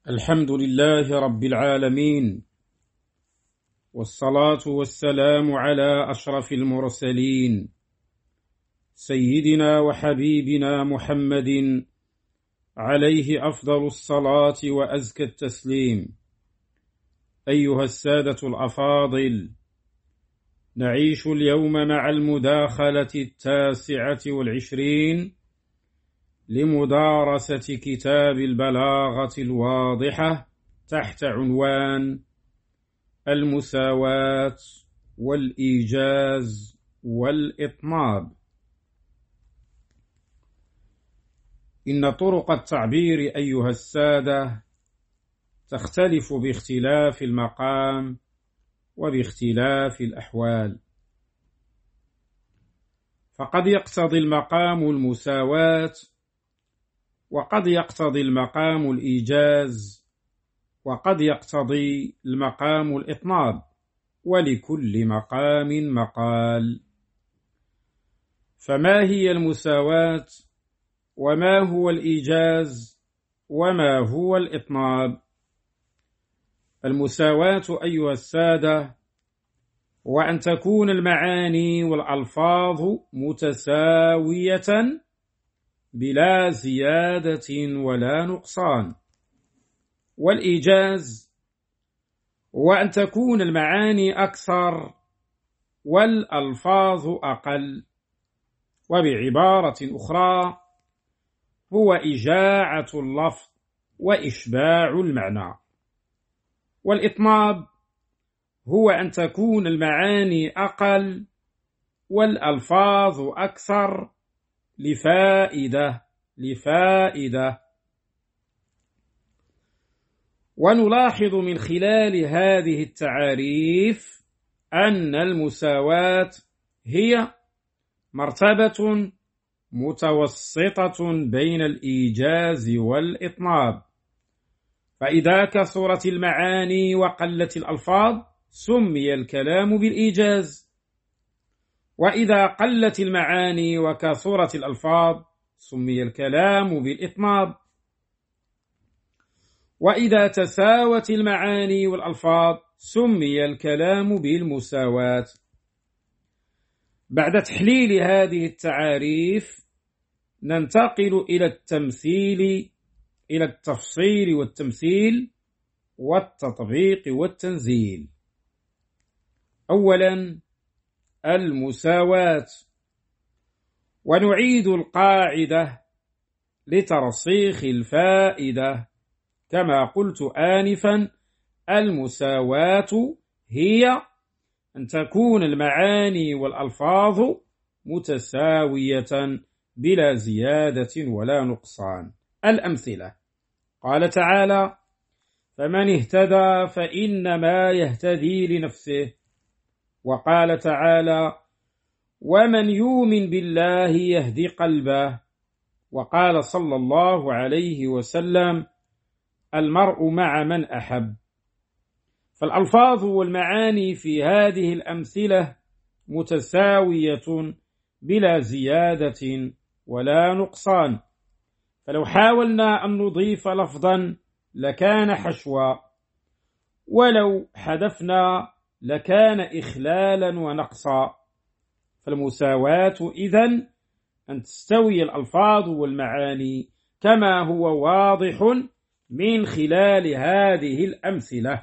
الحمد لله رب العالمين، والصلاة والسلام على أشرف المرسلين سيدنا وحبيبنا محمد عليه أفضل الصلاة وأزكى التسليم. أيها السادة الأفاضل، نعيش اليوم مع المداخلة 29 لمدارسة كتاب البلاغة الواضحة تحت عنوان المساواة والإيجاز والإطناب. إن طرق التعبير أيها السادة تختلف باختلاف المقام وباختلاف الأحوال، فقد يقتضي المقام المساواة، وقد يقتضي المقام الإيجاز، وقد يقتضي المقام الإطناب، ولكل مقام مقال. فما هي المساواة؟ وما هو الإيجاز؟ وما هو الإطناب؟ المساواة أيها السادة هو أن تكون المعاني والألفاظ متساوية بلا زيادة ولا نقصان. والإيجاز هو أن تكون المعاني أكثر والألفاظ أقل، وبعبارة أخرى هو إجاعة اللفظ وإشباع المعنى. والإطناب هو أن تكون المعاني أقل والألفاظ أكثر لفائدة. ونلاحظ من خلال هذه التعاريف أن المساواة هي مرتبة متوسطة بين الإيجاز والإطناب، فإذا كثرت المعاني وقلت الألفاظ سمي الكلام بالإيجاز، وإذا قلت المعاني وكثرت الألفاظ سمي الكلام بالإطناب، وإذا تساوت المعاني والألفاظ سمي الكلام بالمساواة. بعد تحليل هذه التعاريف ننتقل إلى التفصيل والتمثيل والتطبيق والتنزيل. أولا، المساواة. ونعيد القاعدة لترسيخ الفائدة. كما قلت آنفا، المساواة هي أن تكون المعاني والألفاظ متساوية بلا زيادة ولا نقصان. الأمثلة: قال تعالى: فمن اهتدى فإنما يهتدي لنفسه. وقال تعالى: ومن يؤمن بالله يهدي قلبه. وقال صلى الله عليه وسلم: المرء مع من أحب. فالألفاظ والمعاني في هذه الأمثلة متساوية بلا زيادة ولا نقصان، فلو حاولنا أن نضيف لفظا لكان حشوا، ولو حذفنا لكان إخلالا ونقصا. فالمساواة إذن أن تستوي الألفاظ والمعاني كما هو واضح من خلال هذه الأمثلة.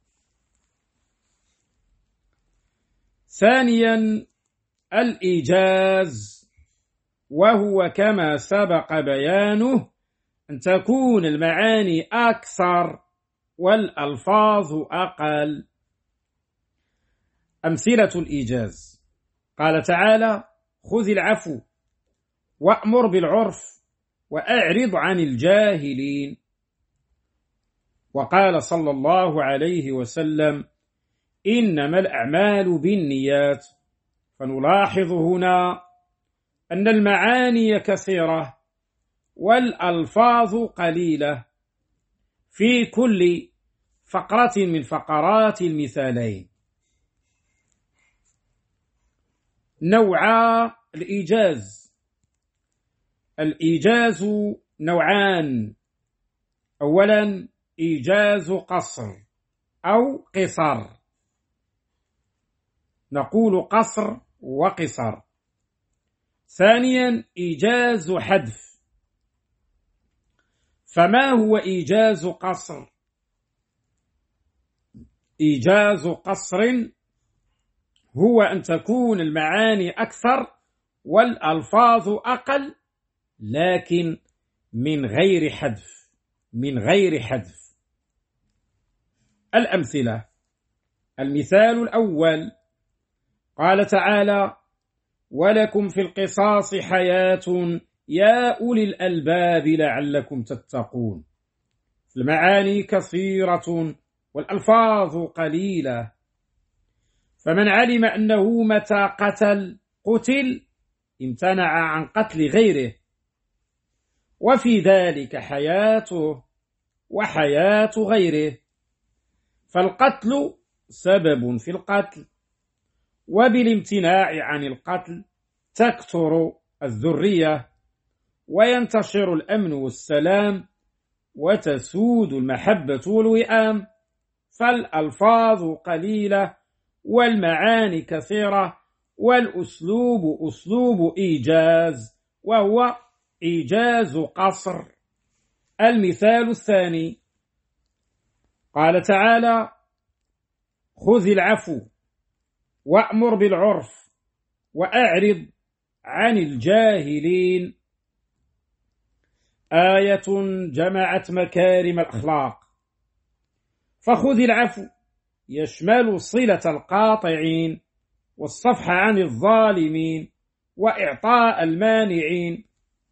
ثانيا، الإيجاز، وهو كما سبق بيانه أن تكون المعاني أكثر والألفاظ أقل. أمثلة الإيجاز: قال تعالى: خذ العفو وأمر بالعرف وأعرض عن الجاهلين. وقال صلى الله عليه وسلم: إنما الأعمال بالنيات. فنلاحظ هنا أن المعاني كثيرة والألفاظ قليلة في كل فقرة من فقرات المثالين. نوعا الإيجاز: الإيجاز نوعان: أولا إيجاز قصر أو قصر، نقول قصر وقصر. ثانيا إيجاز حذف. فما هو إيجاز قصر؟ إيجاز قصر هو أن تكون المعاني أكثر والألفاظ أقل، لكن من غير حذف. الأمثلة: المثال الأول قال تعالى: ولكم في القصاص حياة يا أولي الألباب لعلكم تتقون. المعاني كثيرة والألفاظ قليلة، فمن علم أنه متى قتل امتنع عن قتل غيره، وفي ذلك حياته وحياة غيره، فالقتل سبب في القتل، وبالامتناع عن القتل تكثر الذرية وينتشر الأمن والسلام وتسود المحبة والوئام. فالألفاظ قليلة والمعاني كثيرة، والأسلوب أسلوب إيجاز وهو إيجاز قصر. المثال الثاني قال تعالى: خذ العفو وأمر بالعرف وأعرض عن الجاهلين. آية جمعت مكارم الأخلاق، فخذ العفو يشمل صلة القاطعين والصفح عن الظالمين وإعطاء المانعين،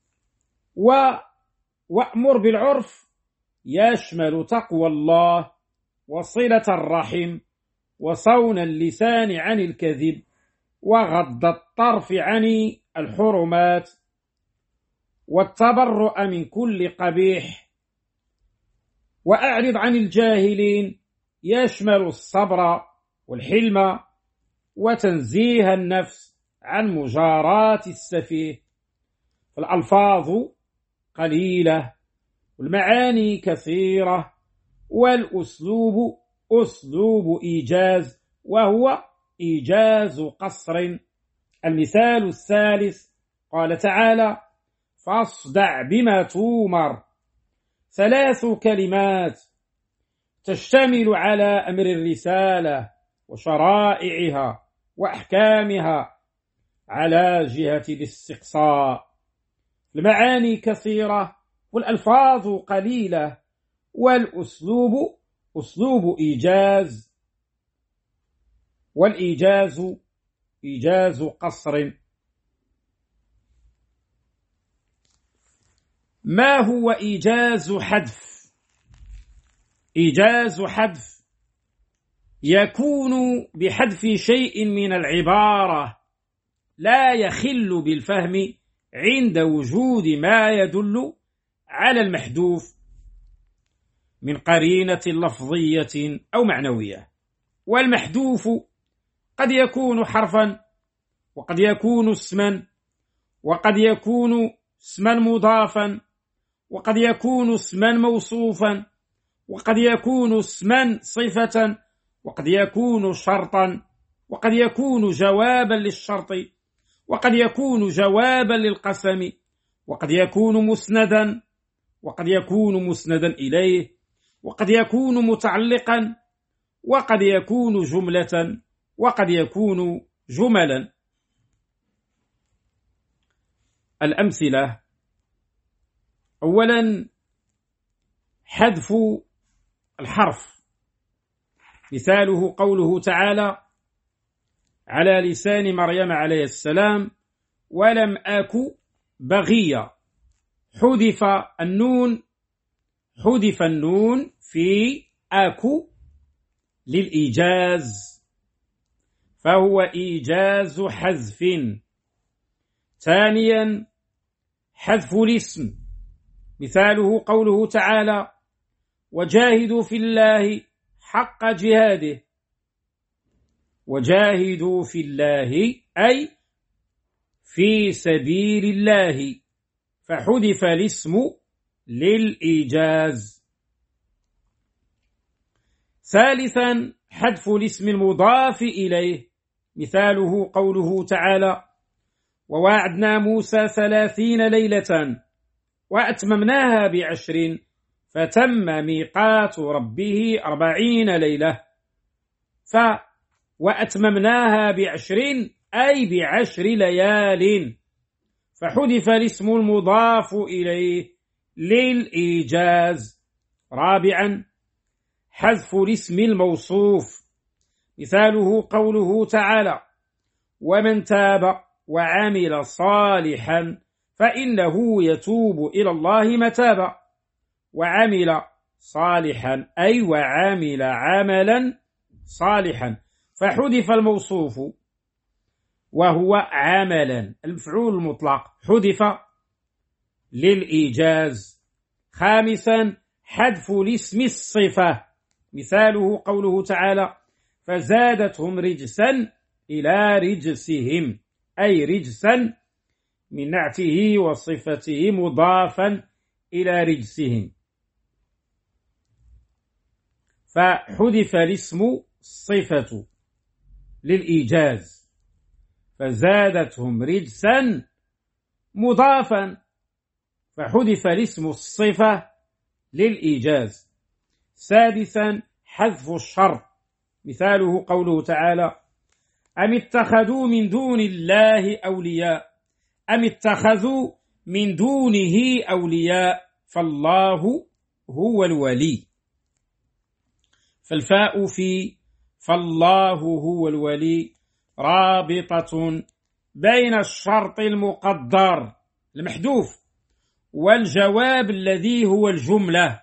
وأمر بالعرف يشمل تقوى الله وصلة الرحم وصون اللسان عن الكذب وغض الطرف عن الحرمات والتبرؤ من كل قبيح. وأعرض عن الجاهلين يشمل الصبر والحلم وتنزيه النفس عن مجاراة السفيه. الألفاظ قليلة والمعاني كثيرة، والأسلوب أسلوب إيجاز وهو إيجاز قصر. المثال الثالث قال تعالى: فاصدع بما تومر. 3 كلمات تشتمل على أمر الرسالة وشرائعها وأحكامها على جهة الاستقصاء. المعاني كثيرة والألفاظ قليلة، والأسلوب أسلوب إيجاز، والإيجاز إيجاز قصر. ما هو إيجاز حذف؟ إيجاز حذف يكون بحذف شيء من العبارة لا يخل بالفهم عند وجود ما يدل على المحذوف من قرينة لفظية أو معنوية. والمحذوف قد يكون حرفا، وقد يكون اسما، وقد يكون اسما مضافا، وقد يكون اسما موصوفا، وقد يكون اسما صفة، وقد يكون شرطا، وقد يكون جوابا للشرط، وقد يكون جوابا للقسم، وقد يكون مسندا، وقد يكون مسندا إليه، وقد يكون متعلقا، وقد يكون جملة، وقد يكون جملا. الأمثلة: أولا حذف الحرف، مثاله قوله تعالى على لسان مريم عليه السلام: ولم أك بغيا. حذف النون في أك للإيجاز، فهو إيجاز حذف. ثانيا حذف الاسم، مثاله قوله تعالى: وجاهدوا في الله حق جهاده. وجاهدوا في الله أي في سبيل الله، فحذف الاسم للإيجاز. ثالثا حذف الاسم المضاف إليه، مثاله قوله تعالى: وواعدنا موسى 30 ليلة وأتممناها ب10 فتم ميقات ربه 40 ليلة. وأتممناها ب10 أي ب10 ليال، فحذف الاسم المضاف إليه للإيجاز. رابعا حذف الاسم الموصوف، مثاله قوله تعالى: ومن تاب وعمل صالحا فإنه يتوب إلى الله متابا. وعمل صالحا أي وعمل عملا صالحا، فحذف الموصوف وهو عملا، المفعول المطلق حذف للإيجاز. خامسا حذف الاسم الصفة، مثاله قوله تعالى: فزادتهم رجسا إلى رجسهم، أي رجسا من نعته وصفته مضافا إلى رجسهم، فحذف الاسم الصفة للإيجاز، فزادتهم رجسا مضافا، فحذف الاسم الصفة للإيجاز. سادسا حذف الشرط، مثاله قوله تعالى: أم اتخذوا من دون الله أولياء، أم اتخذوا من دونه أولياء فالله هو الولي. فالفاء في فالله هو الولي رابطة بين الشرط المقدر المحذوف والجواب الذي هو الجملة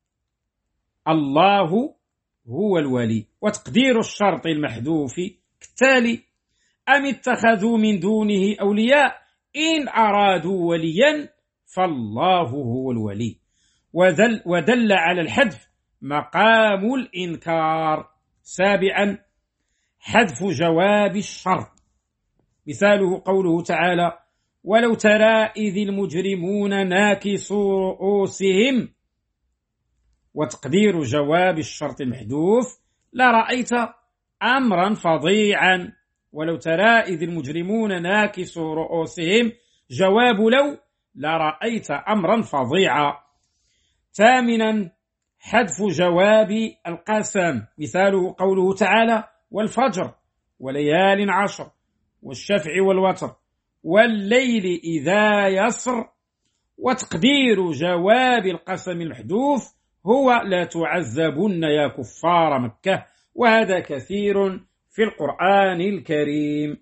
الله هو الولي، وتقدير الشرط المحذوف كالتالي: أم اتخذوا من دونه أولياء إن أرادوا وليا فالله هو الولي. ودل على الحذف مقام الإنكار. سابعا حذف جواب الشرط، مثاله قوله تعالى: ولو ترى إذ المجرمون ناكسوا رؤوسهم. وتقدير جواب الشرط المحذوف: لرأيت أمرا فظيعا. ولو ترى إذ المجرمون ناكسوا رؤوسهم، جواب لو: لرأيت أمرا فظيعا. ثامنا حذف جواب القسم، مثاله قوله تعالى: والفجر وليال عشر والشفع والوتر والليل إذا يسر. وتقدير جواب القسم المحذوف هو: لا تعذبن يا كفار مكة. وهذا كثير في القرآن الكريم.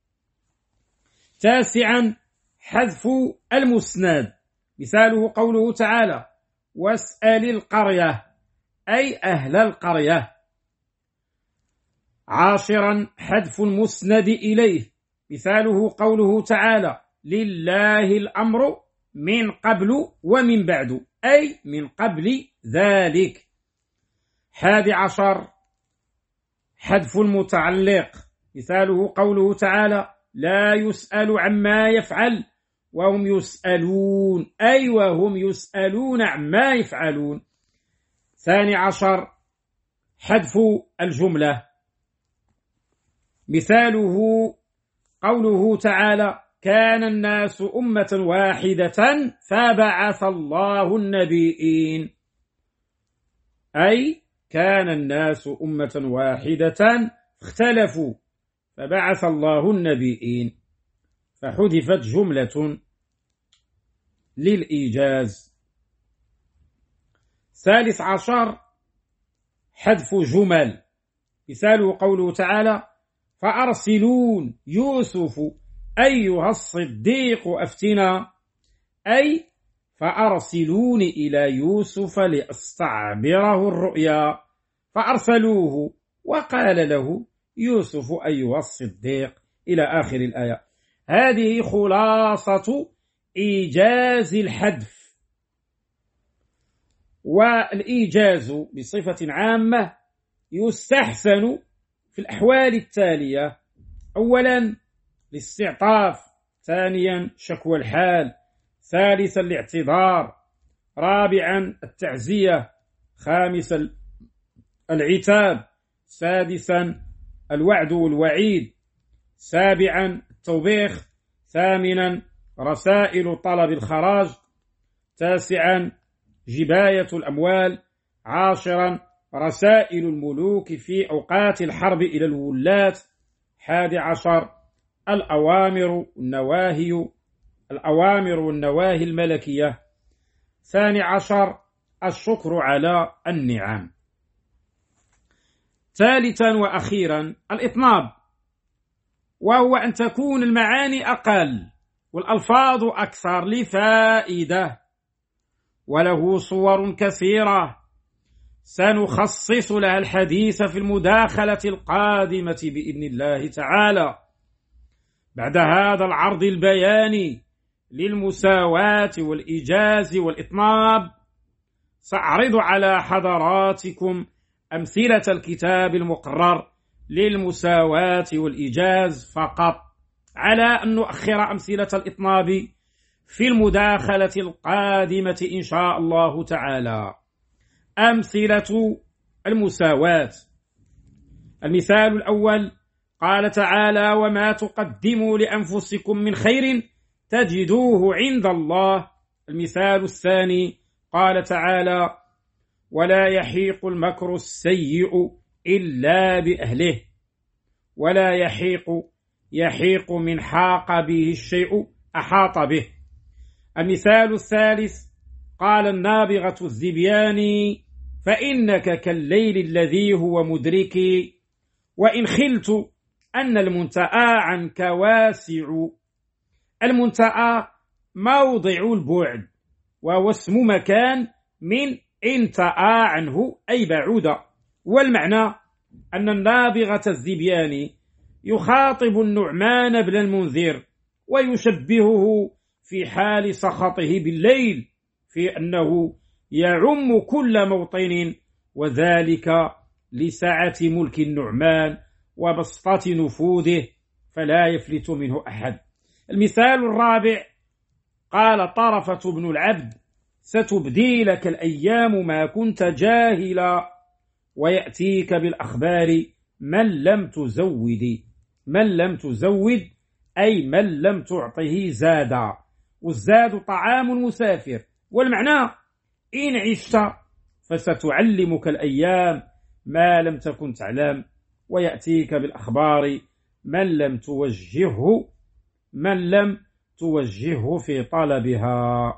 تاسعا حذف المسند، مثاله قوله تعالى: واسأل القرية أي أهل القرية. عاشرا حذف المسند إليه، مثاله قوله تعالى: لله الأمر من قبل ومن بعد، أي من قبل ذلك. 11 حذف المتعلق، مثاله قوله تعالى: لا يسأل عما يفعل وهم يسألون، أي وهم يسألون عما يفعلون. 12 حذف الجملة، مثاله قوله تعالى: كان الناس أمة واحدة فبعث الله النبيين، أي كان الناس أمة واحدة اختلفوا فبعث الله النبيين، فحذفت جملة للإيجاز. 13 حذف جمل، مثاله قوله تعالى: فأرسلون يوسف أيها الصديق أفتنا، أي فأرسلون إلى يوسف لأستعبره الرؤيا، فأرسلوه وقال له يوسف أيها الصديق إلى آخر الآية. هذه خلاصة إيجاز الحذف. والإيجاز بصفة عامة يستحسن في الأحوال التالية: أولا الاستعطاف، ثانيا شكوى الحال، ثالثا الاعتذار، رابعا التعزية، خامسا العتاب. سادسا الوعد والوعيد. سابعا التوبيخ. ثامنا رسائل طلب الخراج. تاسعا جباية الأموال. عاشرا رسائل الملوك في أوقات الحرب إلى الولاة. 11 الأوامر والنواهي الملكية. 12 الشكر على النعم. ثالثا وأخيرا الإطناب، وهو أن تكون المعاني أقل والألفاظ أكثر لفائدة، وله صور كثيرة سنخصص لها الحديث في المداخلة القادمة بإذن الله تعالى. بعد هذا العرض البياني للمساواة والإيجاز والإطناب، سأعرض على حضراتكم أمثلة الكتاب المقرر للمساواة والإيجاز فقط، على أن نؤخر أمثلة الإطناب في المداخلة القادمة إن شاء الله تعالى. أمثلة المساواة: المثال الأول قال تعالى: وما تقدموا لأنفسكم من خير تجدوه عند الله. المثال الثاني قال تعالى: ولا يحيق المكر السيء إلا بأهله. ولا يحيق من حاق به الشيء أحاط به. المثال الثالث قال النابغة الذبياني: فإنك كالليل الذي هو مدركي، وإن خلت أن المنتأى عنك واسع. المنتأى موضع البعد، وهو اسم مكان من انتأى عنه أي بعود. والمعنى أن النابغة الذبياني يخاطب النعمان بن المنذر ويشبهه في حال سخطه بالليل في أنه يعم كل موطن، وذلك لسعة ملك النعمان وبسطة نفوذه فلا يفلت منه أحد. المثال الرابع قال طرفة بن العبد: ستبدي لك الأيام ما كنت جاهلا، ويأتيك بالأخبار من لم تزود أي من لم تعطه زادا، والزاد طعام المسافر. والمعنى إن عشت فستعلمك الأيام ما لم تكن تعلم، ويأتيك بالأخبار من لم توجهه في طلبها.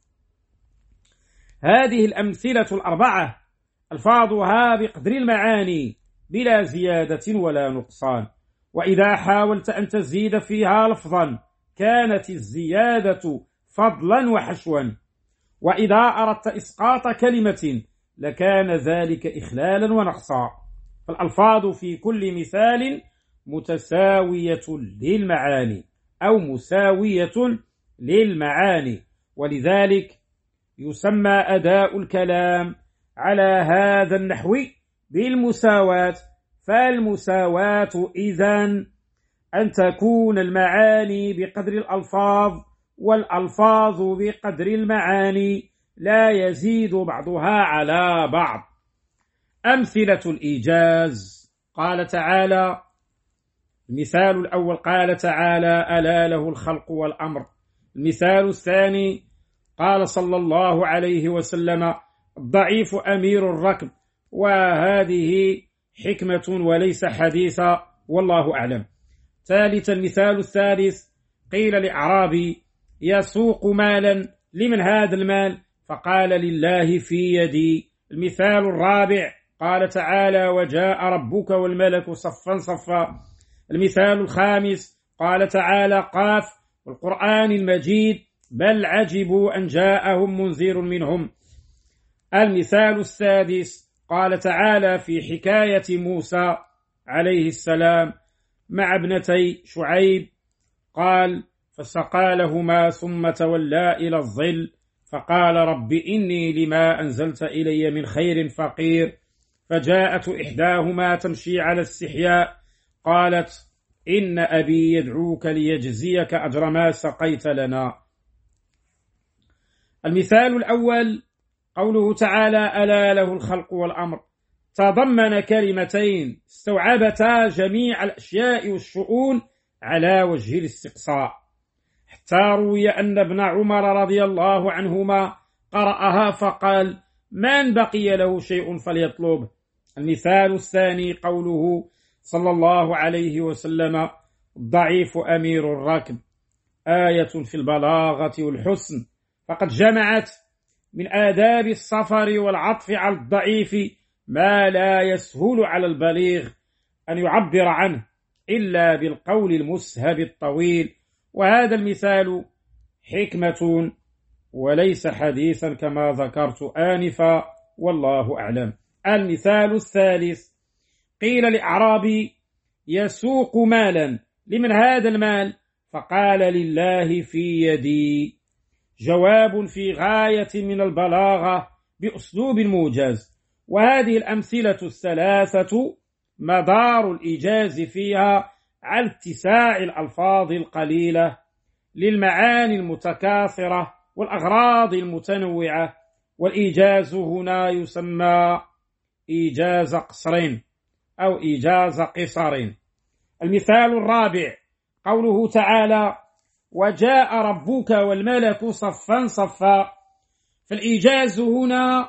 هذه الأمثلة الأربعة ألفاظها بقدر المعاني بلا زيادة ولا نقصان، وإذا حاولت أن تزيد فيها لفظا كانت الزيادة فضلا وحشوا، وإذا أردت إسقاط كلمة لكان ذلك إخلالا ونقصا. فالألفاظ في كل مثال متساوية للمعاني أو مساوية للمعاني، ولذلك يسمى أداء الكلام على هذا النحو بالمساواة. فالمساواة إذن أن تكون المعاني بقدر الألفاظ والألفاظ بقدر المعاني، لا يزيد بعضها على بعض. أمثلة الإيجاز: قال تعالى، المثال الأول قال تعالى: ألا له الخلق والأمر. المثال الثاني قال صلى الله عليه وسلم: الضعيف أمير الركب. وهذه حكمة وليس حديثا، والله أعلم. ثالثا المثال الثالث قيل لأعرابي: يسوق مالا، لمن هذا المال؟ فقال: لله في يدي. المثال الرابع قال تعالى: وجاء ربك والملك صفا صفا. المثال الخامس قال تعالى: قاف والقرآن المجيد بل عجبوا أن جاءهم منذر منهم. المثال السادس قال تعالى في حكاية موسى عليه السلام مع ابنتي شعيب، قال: فسقى لهما ثم تولى إلى الظل فقال: رب إني لما أنزلت إلي من خير فقير. فجاءت إحداهما تمشي على استحياء قالت: إن أبي يدعوك ليجزيك أجر ما سقيت لنا. المثال الأول قوله تعالى: ألا له الخلق والأمر، تضمن كلمتين استوعبتا جميع الأشياء والشؤون على وجه الاستقصاء، حتى روي أن ابن عمر رضي الله عنهما قرأها فقال: من بقي له شيء فليطلبه. المثال الثاني قوله صلى الله عليه وسلم: الضعيف أمير الركب، آية في البلاغة والحسن، فقد جمعت من آداب السفر والعطف على الضعيف ما لا يسهل على البليغ أن يعبر عنه إلا بالقول المسهب الطويل، وهذا المثال حكمة وليس حديثا كما ذكرت آنفا، والله أعلم. المثال الثالث: قيل لأعرابي يسوق مالا، لمن هذا المال؟ فقال: لله في يدي. جواب في غاية من البلاغة بأسلوب موجز، وهذه الأمثلة الثلاثة مدار الإيجاز فيها على اتساع الألفاظ القليلة للمعاني المتكاثرة والأغراض المتنوعة، والإيجاز هنا يسمى إيجاز قصر أو إيجاز قصر. المثال الرابع قوله تعالى: وجاء ربك والملك صفا صفا. فالإيجاز هنا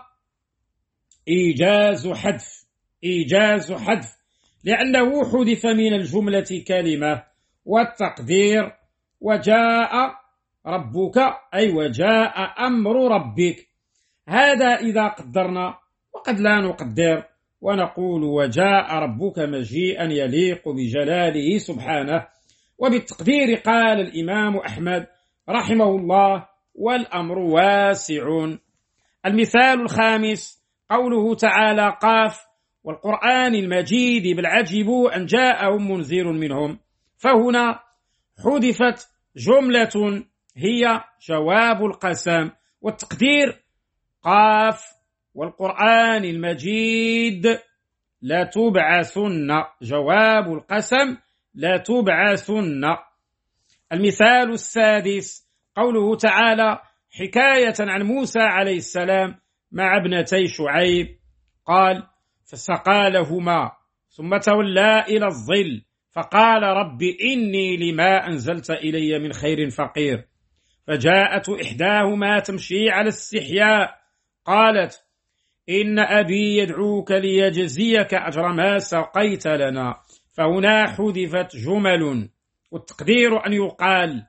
إيجاز حذف لأنه حذف من الجملة كلمة، والتقدير وجاء ربك أي وجاء أمر ربك. هذا إذا قدرنا، وقد لا نقدر ونقول وجاء ربك مجيئا يليق بجلاله سبحانه. وبالتقدير قال الإمام أحمد رحمه الله: والأمر واسع. المثال الخامس قوله تعالى: قاف والقرآن المجيد بل عجبوا أن جاءهم منذر منهم. فهنا حذفت جملة هي جواب القسم، والتقدير قاف والقرآن المجيد لتبعثن، جواب القسم لتبعثن. المثال السادس قوله تعالى حكاية عن موسى عليه السلام مع ابنتي شعيب، قال: فسقى لهما ثم تولى إلى الظل فقال: رب إني لما أنزلت إلي من خير فقير. فجاءت إحداهما تمشي على استحياء قالت: إن أبي يدعوك ليجزيك أجر ما سقيت لنا. فهنا حذفت جمل، والتقدير أن يقال: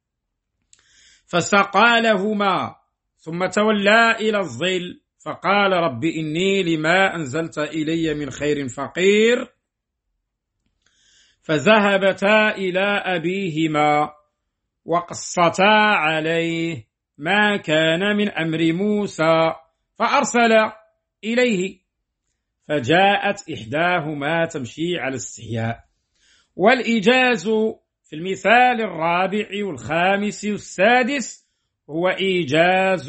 فسقى لهما ثم تولى إلى الظل فقال: رب إني لما أنزلت إلي من خير فقير. فذهبتا إلى أبيهما وقصتا عليه ما كان من أمر موسى فأرسل إليه، فجاءت إحداهما تمشي على استحياء. والإيجاز في المثال الرابع والخامس والسادس هو إيجاز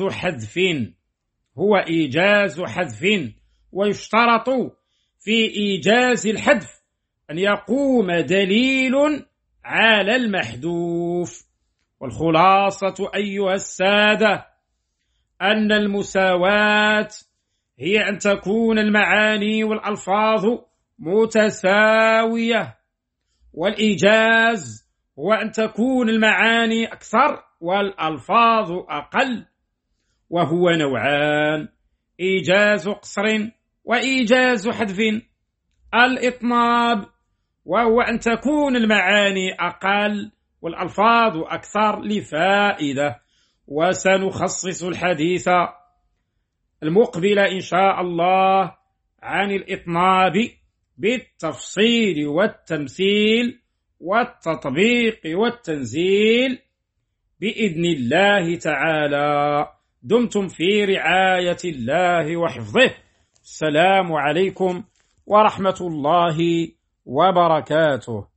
حذف، ويشترط في إيجاز الحذف أن يقوم دليل على المحذوف. والخلاصة أيها السادة أن المساواة هي أن تكون المعاني والألفاظ متساوية، والإيجاز هو أن تكون المعاني أكثر والألفاظ أقل، وهو نوعان: إيجاز قصر وإيجاز حذف. الإطناب وهو أن تكون المعاني أقل والألفاظ أكثر لفائدة. وسنخصص الحديث المقبل إن شاء الله عن الإطناب بالتفصيل والتمثيل والتطبيق والتنزيل بإذن الله تعالى. دمتم في رعاية الله وحفظه. السلام عليكم ورحمة الله وبركاته.